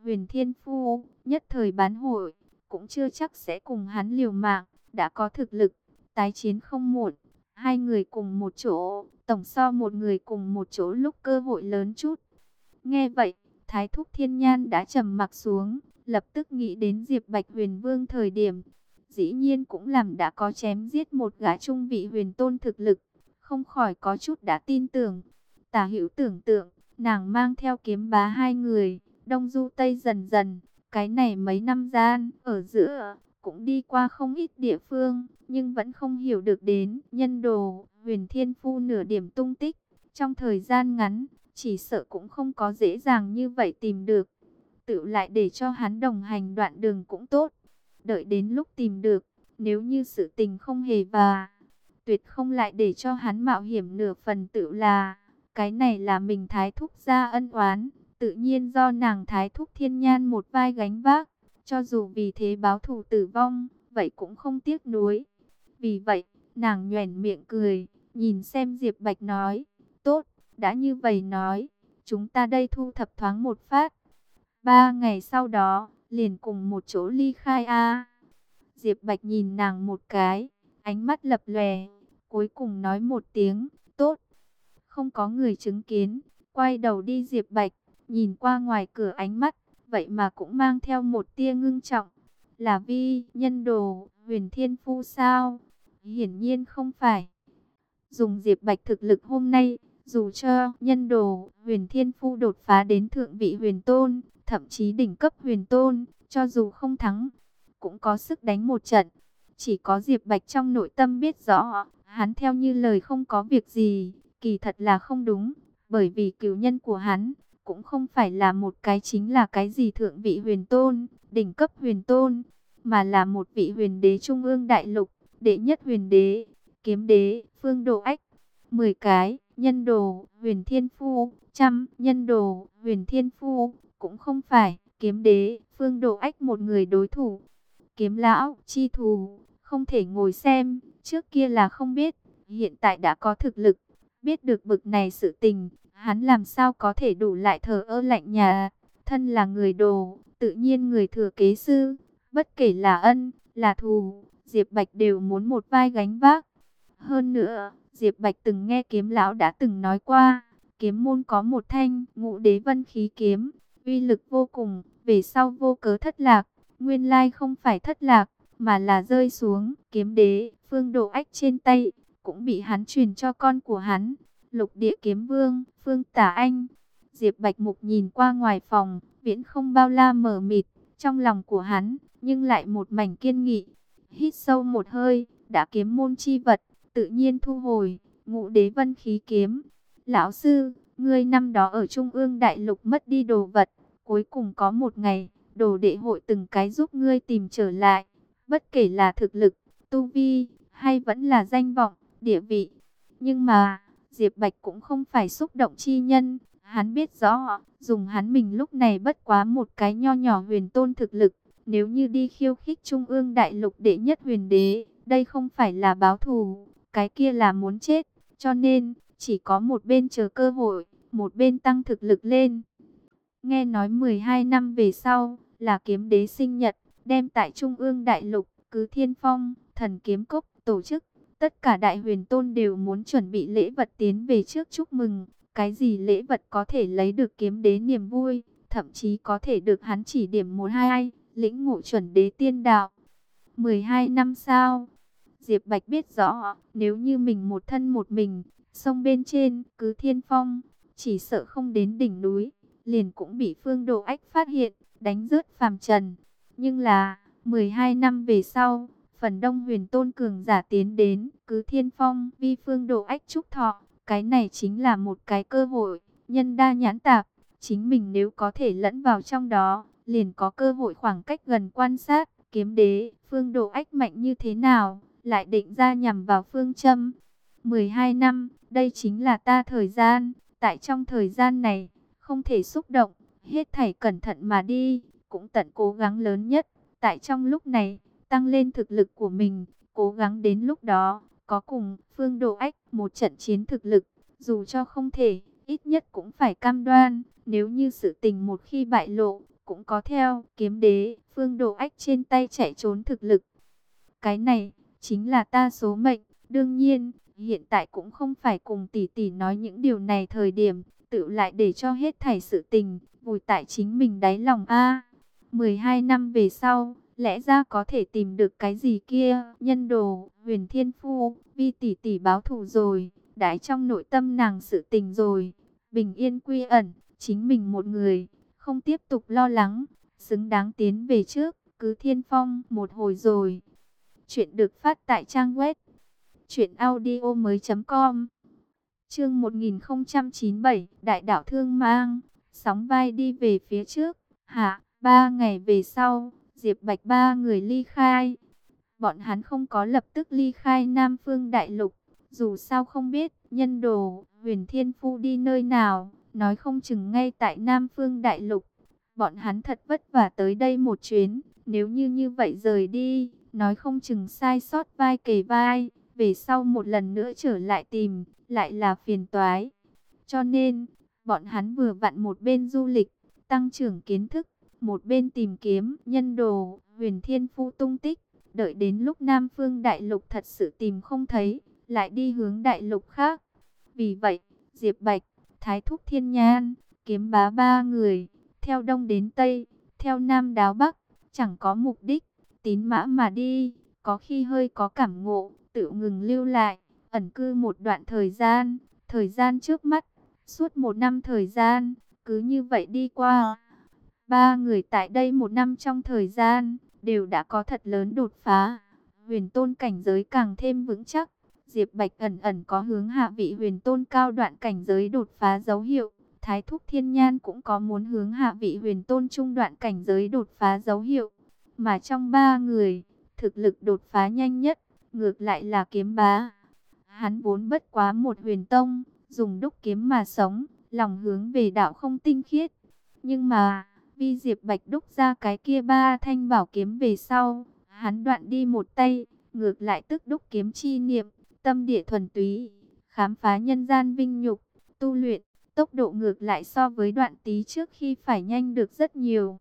Huyền Thiên Phu nhất thời bán hội, cũng chưa chắc sẽ cùng hắn liều mạng, đã có thực lực, tái chiến không muộn. Hai người cùng một chỗ, tổng so một người cùng một chỗ lúc cơ hội lớn chút. Nghe vậy, Thái Thúc Thiên Nhan đã trầm mặc xuống, lập tức nghĩ đến Diệp Bạch Huyền Vương thời điểm. Dĩ nhiên cũng làm đã có chém giết một gã trung vị huyền tôn thực lực, không khỏi có chút đã tin tưởng. Tả Hữu tưởng tượng, nàng mang theo kiếm bá hai người, đông du tây dần dần, cái này mấy năm gian, ở giữa, cũng đi qua không ít địa phương, nhưng vẫn không hiểu được đến Nhân Đồ, Huyền Thiên Phu nửa điểm tung tích. Trong thời gian ngắn, chỉ sợ cũng không có dễ dàng như vậy tìm được. Tự lại để cho hắn đồng hành đoạn đường cũng tốt. Đợi đến lúc tìm được, nếu như sự tình không hề và, tuyệt không lại để cho hắn mạo hiểm nửa phần tự là. Cái này là mình Thái Thúc gia ân oán, tự nhiên do nàng Thái Thúc Thiên Nhan một vai gánh vác. Cho dù vì thế báo thù tử vong, vậy cũng không tiếc nuối. Vì vậy, nàng nhoẻn miệng cười, nhìn xem Diệp Bạch nói, tốt, đã như vậy nói, chúng ta đây thu thập thoáng một phát. 3 ngày sau đó, liền cùng một chỗ ly khai a. Diệp Bạch nhìn nàng một cái, ánh mắt lập lòe, cuối cùng nói một tiếng, tốt. Không có người chứng kiến, quay đầu đi Diệp Bạch, nhìn qua ngoài cửa ánh mắt, vậy mà cũng mang theo một tia ngưng trọng. Là Vi, Nhân Đồ, Huyền Thiên Phu sao? Hiển nhiên không phải. Dùng Diệp Bạch thực lực hôm nay, dù cho Nhân Đồ, Huyền Thiên Phu đột phá đến thượng vị huyền tôn, thậm chí đỉnh cấp huyền tôn, cho dù không thắng, cũng có sức đánh một trận. Chỉ có Diệp Bạch trong nội tâm biết rõ, hắn theo như lời không có việc gì, kỳ thật là không đúng, bởi vì cửu nhân của hắn cũng không phải là một cái chính là cái gì thượng vị huyền tôn, đỉnh cấp huyền tôn, mà là một vị huyền đế trung ương đại lục, đệ nhất huyền đế, kiếm đế, Phương Độ Ách. 10 cái, Nhân Đồ, Huyền Thiên Phu, trăm Nhân Đồ, Huyền Thiên Phu, cũng không phải kiếm đế, Phương Độ Ách một người đối thủ. Kiếm lão, chi thù, không thể ngồi xem, trước kia là không biết, hiện tại đã có thực lực, biết được bực này sự tình, hắn làm sao có thể đủ lại thờ ơ lạnh nhạt. Thân là người Đồ, tự nhiên người thừa kế sư, bất kể là ân, là thù, Diệp Bạch đều muốn một vai gánh vác. Hơn nữa, Diệp Bạch từng nghe kiếm lão đã từng nói qua, kiếm môn có một thanh Ngũ Đế Vân Khí kiếm, uy lực vô cùng, về sau vô cớ thất lạc, nguyên lai không phải thất lạc, mà là rơi xuống. Kiếm đế Phương Độ Ách trên tay, cũng bị hắn truyền cho con của hắn, Lục Địa Kiếm Vương Phương Tả Anh. Diệp Bạch Mục nhìn qua ngoài phòng, viễn không bao la mờ mịt, trong lòng của hắn, nhưng lại một mảnh kiên nghị. Hít sâu một hơi, đã kiếm môn chi vật, tự nhiên thu hồi. Ngũ Đế Vân Khí kiếm. Lão sư, ngươi năm đó ở Trung ương Đại Lục mất đi đồ vật, cuối cùng có một ngày, đồ đệ hội từng cái giúp ngươi tìm trở lại. Bất kể là thực lực, tu vi, hay vẫn là danh vọng, địa vị. Nhưng mà, Diệp Bạch cũng không phải xúc động chi nhân. Hắn biết rõ, dùng hắn mình lúc này bất quá một cái nho nhỏ huyền tôn thực lực. Nếu như đi khiêu khích Trung ương Đại Lục đệ nhất huyền đế, đây không phải là báo thù, cái kia là muốn chết. Cho nên, chỉ có một bên chờ cơ hội, một bên tăng thực lực lên. Nghe nói 12 năm về sau, là kiếm đế sinh nhật, đem tại Trung ương Đại Lục, Cứ Thiên Phong, Thần Kiếm Cốc, tổ chức. Tất cả đại huyền tôn đều muốn chuẩn bị lễ vật tiến về trước chúc mừng. Cái gì lễ vật có thể lấy được kiếm đế niềm vui, thậm chí có thể được hắn chỉ điểm một hai, lĩnh ngộ chuẩn đế tiên đạo. 12 năm sau, Diệp Bạch biết rõ, nếu như mình một thân một mình, sông bên trên, Cứ Thiên Phong, chỉ sợ không đến đỉnh núi, liền cũng bị Phương Độ Ách phát hiện, đánh rớt phàm trần. Nhưng là, 12 năm về sau, phần đông huyền tôn cường giả tiến đến, Cứ Thiên Phong, vi Phương Độ Ách chúc thọ, cái này chính là một cái cơ hội, nhân đa nhãn tạp, chính mình nếu có thể lẫn vào trong đó, liền có cơ hội khoảng cách gần quan sát, kiếm đế, Phương Độ Ách mạnh như thế nào, lại định ra nhằm vào phương châm. 12 năm, đây chính là ta thời gian, tại trong thời gian này, không thể xúc động, hết thảy cẩn thận mà đi, cũng tận cố gắng lớn nhất, tại trong lúc này, tăng lên thực lực của mình, cố gắng đến lúc đó, có cùng Phương Độ Ách một trận chiến thực lực, dù cho không thể, ít nhất cũng phải cam đoan, nếu như sự tình một khi bại lộ, cũng có theo kiếm đế Phương Độ Ách trên tay chạy trốn thực lực. Cái này chính là ta số mệnh. Đương nhiên, hiện tại cũng không phải cùng tỷ tỷ nói những điều này thời điểm, tự lại để cho hết thảy sự tình vùi tại chính mình đáy lòng a. 12 năm về sau, lẽ ra có thể tìm được cái gì kia, nhân đồ, Huyền Thiên Phu, Vi tỷ tỷ báo thù rồi, đãi trong nội tâm nàng sự tình rồi, bình yên quy ẩn, chính mình một người, không tiếp tục lo lắng, xứng đáng tiến về trước, cứ thiên phong một hồi rồi. Chuyện được phát tại trang web truyệnaudiomoi.com. Chương 1097, Đại đạo thương mang, sóng vai đi về phía trước. Hạ, 3 ngày về sau, Diệp Bạch ba người ly khai. Bọn hắn không có lập tức ly khai Nam Phương Đại Lục, dù sao không biết nhân đồ Huyền Thiên Phu đi nơi nào, nói không chừng ngay tại Nam Phương Đại Lục. Bọn hắn thật vất vả tới đây một chuyến, nếu như vậy rời đi, nói không chừng sai sót vai kề vai, về sau một lần nữa trở lại tìm, lại là phiền toái. Cho nên, bọn hắn vừa vặn một bên du lịch, tăng trưởng kiến thức, một bên tìm kiếm nhân đồ Huyền Thiên Phu tung tích, đợi đến lúc Nam Phương Đại Lục thật sự tìm không thấy, lại đi hướng đại lục khác. Vì vậy, Diệp Bạch, Thái Thúc Thiên Nhan, Kiếm Bá ba người, theo đông đến tây, theo nam đáo bắc, chẳng có mục đích, tín mã mà đi, có khi hơi có cảm ngộ, tự ngừng lưu lại, ẩn cư một đoạn thời gian trước mắt, suốt 1 năm thời gian, cứ như vậy đi qua. Ba người tại đây 1 năm trong thời gian, đều đã có thật lớn đột phá, huyền tôn cảnh giới càng thêm vững chắc. Diệp Bạch ẩn ẩn có hướng hạ vị huyền tôn cao đoạn cảnh giới đột phá dấu hiệu. Thái Thúc Thiên Nhan cũng có muốn hướng hạ vị huyền tôn trung đoạn cảnh giới đột phá dấu hiệu. Mà trong ba người, thực lực đột phá nhanh nhất, ngược lại là Kiếm Bá. Hắn vốn bất quá một huyền tông, dùng đúc kiếm mà sống, lòng hướng về đạo không tinh khiết. Nhưng mà, vì Diệp Bạch đúc ra cái kia 3 thanh bảo kiếm về sau, hắn đoạn đi một tay, ngược lại tức đúc kiếm chi niệm, tâm địa thuần túy, khám phá nhân gian vinh nhục, tu luyện, tốc độ ngược lại so với đoạn tí trước khi phải nhanh được rất nhiều.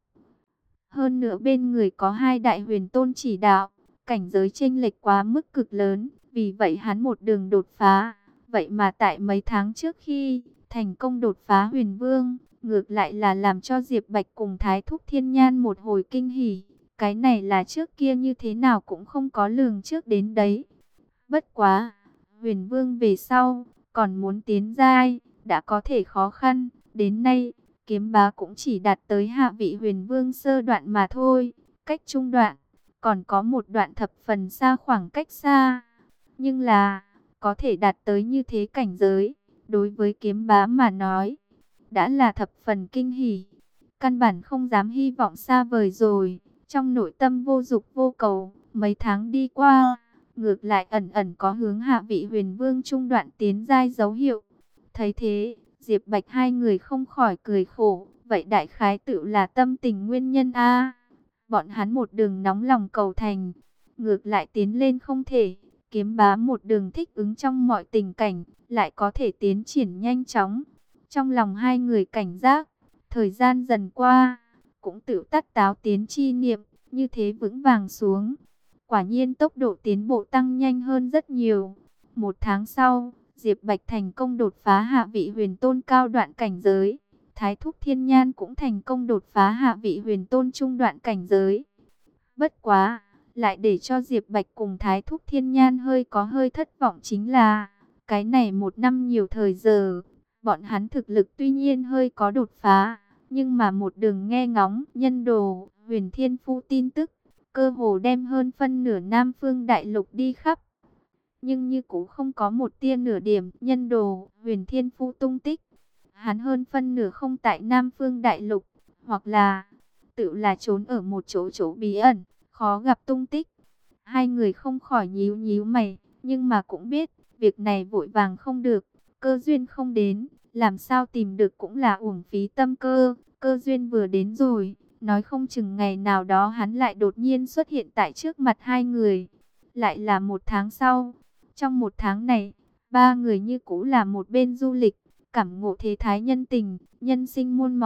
Hơn nữa bên người có 2 đại huyền tôn chỉ đạo, cảnh giới chênh lệch quá mức cực lớn, vì vậy hắn một đường đột phá. Vậy mà tại mấy tháng trước khi thành công đột phá huyền vương, ngược lại là làm cho Diệp Bạch cùng Thái Thúc Thiên Nhan một hồi kinh hỉ. Cái này là trước kia như thế nào cũng không có lường trước đến đấy. Bất quá, huyền vương về sau, còn muốn tiến giai, đã có thể khó khăn. Đến nay, Kiếm Bá cũng chỉ đạt tới hạ vị huyền vương sơ đoạn mà thôi. Cách trung đoạn, còn có một đoạn thập phần xa, khoảng cách xa. Nhưng là, có thể đạt tới như thế cảnh giới, đối với Kiếm Bá mà nói, đã là thập phần kinh hỉ. Căn bản không dám hy vọng xa vời rồi, trong nội tâm vô dục vô cầu, mấy tháng đi qua, ngược lại ẩn ẩn có hướng hạ vị huyền vương trung đoạn tiến giai dấu hiệu. Thấy thế, Diệp Bạch hai người không khỏi cười khổ, vậy đại khái tự là tâm tình nguyên nhân a. Bọn hắn một đường nóng lòng cầu thành, ngược lại tiến lên không thể. Kiếm Bá một đường thích ứng trong mọi tình cảnh, lại có thể tiến triển nhanh chóng. Trong lòng hai người cảnh giác, thời gian dần qua, cũng tự tắt táo tiến chi niệm, như thế vững vàng xuống. Quả nhiên tốc độ tiến bộ tăng nhanh hơn rất nhiều. 1 tháng sau, Diệp Bạch thành công đột phá hạ vị huyền tôn cao đoạn cảnh giới. Thái Thúc Thiên Nhan cũng thành công đột phá hạ vị huyền tôn trung đoạn cảnh giới. Bất quá, lại để cho Diệp Bạch cùng Thái Thúc Thiên Nhan hơi thất vọng chính là, cái này 1 năm nhiều thời giờ, bọn hắn thực lực tuy nhiên hơi có đột phá, nhưng mà một đường nghe ngóng nhân đồ Huyền Thiên Phu tin tức, cơ hồ đem hơn phân nửa Nam Phương Đại Lục đi khắp. Nhưng như cũng không có một tia nửa điểm nhân đồ Huyền Thiên Phu tung tích. Hắn hơn phân nửa không tại Nam Phương Đại Lục, hoặc là tự là trốn ở một chỗ bí ẩn, khó gặp tung tích. Hai người không khỏi nhíu nhíu mày, nhưng mà cũng biết, việc này vội vàng không được, cơ duyên không đến, làm sao tìm được cũng là uổng phí tâm cơ. Cơ duyên vừa đến rồi, nói không chừng ngày nào đó hắn lại đột nhiên xuất hiện tại trước mặt hai người. Lại là 1 tháng sau, trong 1 tháng này, ba người như cũ là một bên du lịch, cảm ngộ thế thái nhân tình, nhân sinh muôn màu,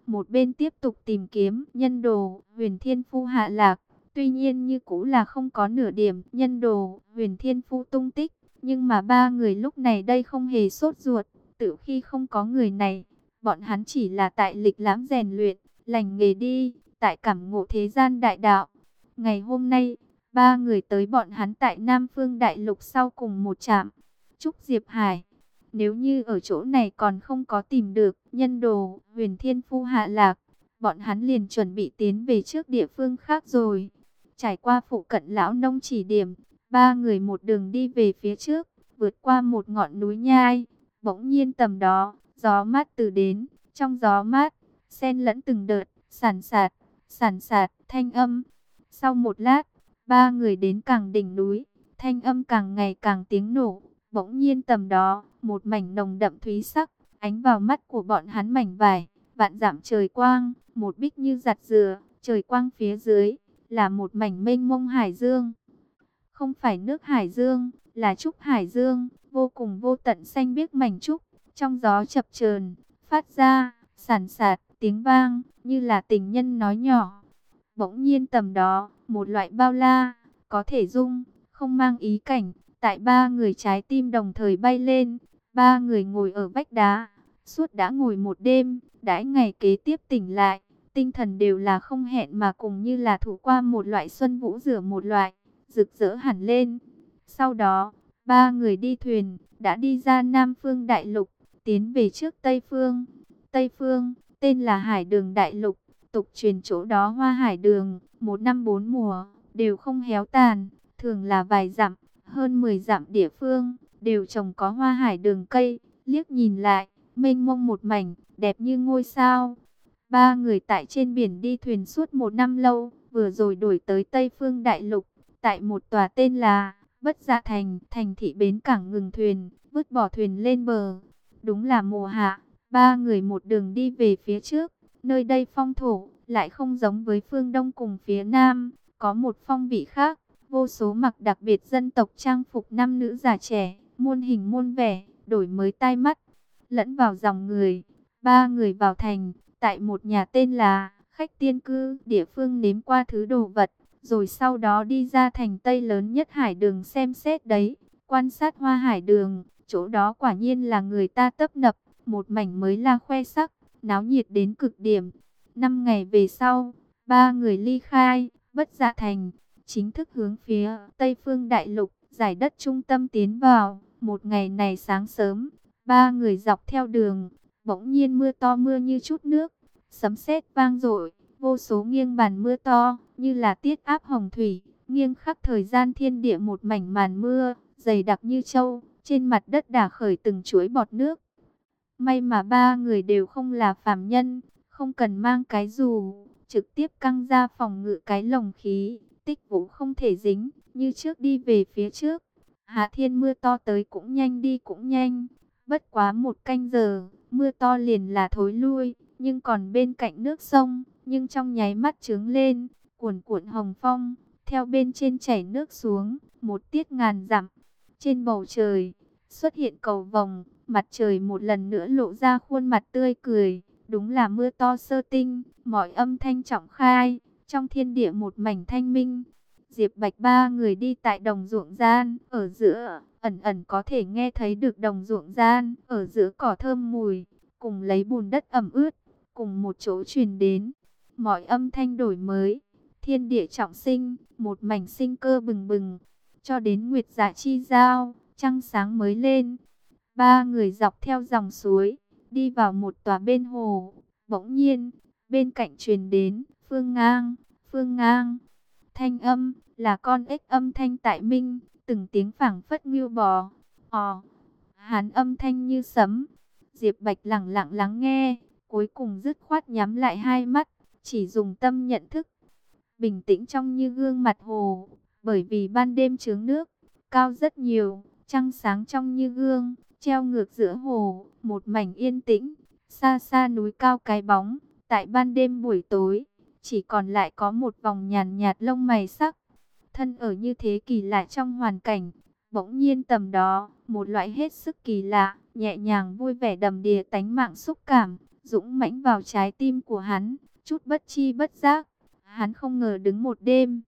một bên tiếp tục tìm kiếm nhân đồ Huyền Thiên Phu hạ lạc. Tuy nhiên như cũ là không có nửa điểm nhân đồ Huyền Thiên Phu tung tích. Nhưng mà ba người lúc này đây không hề sốt ruột. Tự khi không có người này, bọn hắn chỉ là tại lịch lãm rèn luyện, lành nghề đi, tại cảm ngộ thế gian đại đạo. Ngày hôm nay, ba người tới bọn hắn tại Nam Phương Đại Lục sau cùng một trạm, Trúc Diệp Hải. Nếu như ở chỗ này còn không có tìm được nhân đồ Huyền Thiên Phu hạ lạc, bọn hắn liền chuẩn bị tiến về trước địa phương khác rồi. Trải qua phụ cận lão nông chỉ điểm, ba người một đường đi về phía trước, vượt qua một ngọn núi nhai. Bỗng nhiên tầm đó, gió mát từ đến, trong gió mát, xen lẫn từng đợt, sản sạt, thanh âm. Sau một lát, ba người đến càng đỉnh núi, thanh âm càng ngày càng tiếng nổ. Bỗng nhiên tầm đó, một mảnh nồng đậm thúy sắc, ánh vào mắt của bọn hắn mảnh vải, vạn dặm trời quang, một bích như giặt dừa, trời quang phía dưới, là một mảnh mênh mông hải dương. Không phải nước hải dương, là trúc hải dương, vô cùng vô tận xanh biếc mảnh trúc, trong gió chập chờn, phát ra, sản sạt, tiếng vang, như là tình nhân nói nhỏ. Bỗng nhiên tầm đó, một loại bao la, có thể dung, không mang ý cảnh, tại ba người trái tim đồng thời bay lên. Ba người ngồi ở vách đá, suốt đã ngồi một đêm, đãi ngày kế tiếp tỉnh lại, tinh thần đều là không hẹn mà cùng, như là thủ qua một loại xuân vũ rửa một loại, rực rỡ hẳn lên. Sau đó, ba người đi thuyền, đã đi ra Nam Phương Đại Lục, tiến về trước Tây Phương. Tây Phương, tên là Hải Đường Đại Lục, tục truyền chỗ đó hoa hải đường, một năm bốn mùa, đều không héo tàn, thường là vài dặm, hơn 10 dặm địa phương, đều trồng có hoa hải đường cây, liếc nhìn lại, mênh mông một mảnh, đẹp như ngôi sao. Ba người tại trên biển đi thuyền suốt một năm lâu, vừa rồi đổi tới Tây Phương Đại Lục, tại một tòa tên là Bất Dạ Thành, thành thị bến cảng ngừng thuyền, vứt bỏ thuyền lên bờ. Đúng là mùa hạ, ba người một đường đi về phía trước, nơi đây phong thổ lại không giống với phương Đông cùng phía Nam, có một phong vị khác. Vô số mặc đặc biệt dân tộc trang phục nam nữ già trẻ, muôn hình muôn vẻ, đổi mới tai mắt, lẫn vào dòng người. Ba người vào thành, tại một nhà tên là Khách Tiên Cư, địa phương nếm qua thứ đồ vật, rồi sau đó đi ra thành Tây lớn nhất hải đường xem xét đấy, quan sát hoa hải đường, chỗ đó quả nhiên là người ta tấp nập, một mảnh mới là khoe sắc, náo nhiệt đến cực điểm. 5 ngày về sau, ba người ly khai Bất Dạ Thành, chính thức hướng phía Tây Phương Đại Lục, giải đất trung tâm tiến vào. Một ngày này sáng sớm, ba người dọc theo đường, bỗng nhiên mưa to mưa như chút nước, sấm sét vang dội, vô số nghiêng bàn mưa to, như là tiết áp hồng thủy, nghiêng khắc thời gian thiên địa, một mảnh màn mưa, dày đặc như châu, trên mặt đất đả khởi từng chuỗi bọt nước. May mà ba người đều không là phàm nhân, không cần mang cái dù, trực tiếp căng ra phòng ngự cái lồng khí, tích vũ không thể dính, như trước đi về phía trước. Hạ thiên mưa to tới cũng nhanh đi cũng nhanh, bất quá một canh giờ, mưa to liền là thối lui, nhưng còn bên cạnh nước sông, nhưng trong nháy mắt trướng lên, cuồn cuộn hồng phong, theo bên trên chảy nước xuống, một tiết ngàn dặm. Trên bầu trời, xuất hiện cầu vồng, mặt trời một lần nữa lộ ra khuôn mặt tươi cười, đúng là mưa to sơ tinh, mọi âm thanh trọng khai, trong thiên địa một mảnh thanh minh. Diệp Bạch ba người đi tại đồng ruộng gian, ở giữa, ẩn ẩn có thể nghe thấy được đồng ruộng gian, ở giữa cỏ thơm mùi, cùng lấy bùn đất ẩm ướt, cùng một chỗ truyền đến. Mọi âm thanh đổi mới, thiên địa trọng sinh, một mảnh sinh cơ bừng bừng, cho đến nguyệt dạ chi giao, trăng sáng mới lên. Ba người dọc theo dòng suối, đi vào một tòa bên hồ, bỗng nhiên, bên cạnh truyền đến, Phương Ngang, Phương Ngang. Thanh âm là con ếch âm thanh tại minh, từng tiếng phảng phất như bò. Hán âm thanh như sấm. Diệp Bạch lặng lặng lắng nghe, cuối cùng dứt khoát nhắm lại hai mắt, chỉ dùng tâm nhận thức. Bình tĩnh trong như gương mặt hồ, bởi vì ban đêm chướng nước, cao rất nhiều, trăng sáng trong như gương, treo ngược giữa hồ, một mảnh yên tĩnh, xa xa núi cao cái bóng, tại ban đêm buổi tối. Chỉ còn lại có một vòng nhàn nhạt lông mày sắc. Thân ở như thế kỳ lạ trong hoàn cảnh, bỗng nhiên tầm đó, một loại hết sức kỳ lạ, nhẹ nhàng vui vẻ đầm đìa tánh mạng xúc cảm, dũng mãnh vào trái tim của hắn, chút bất chi bất giác. Hắn không ngờ đứng một đêm,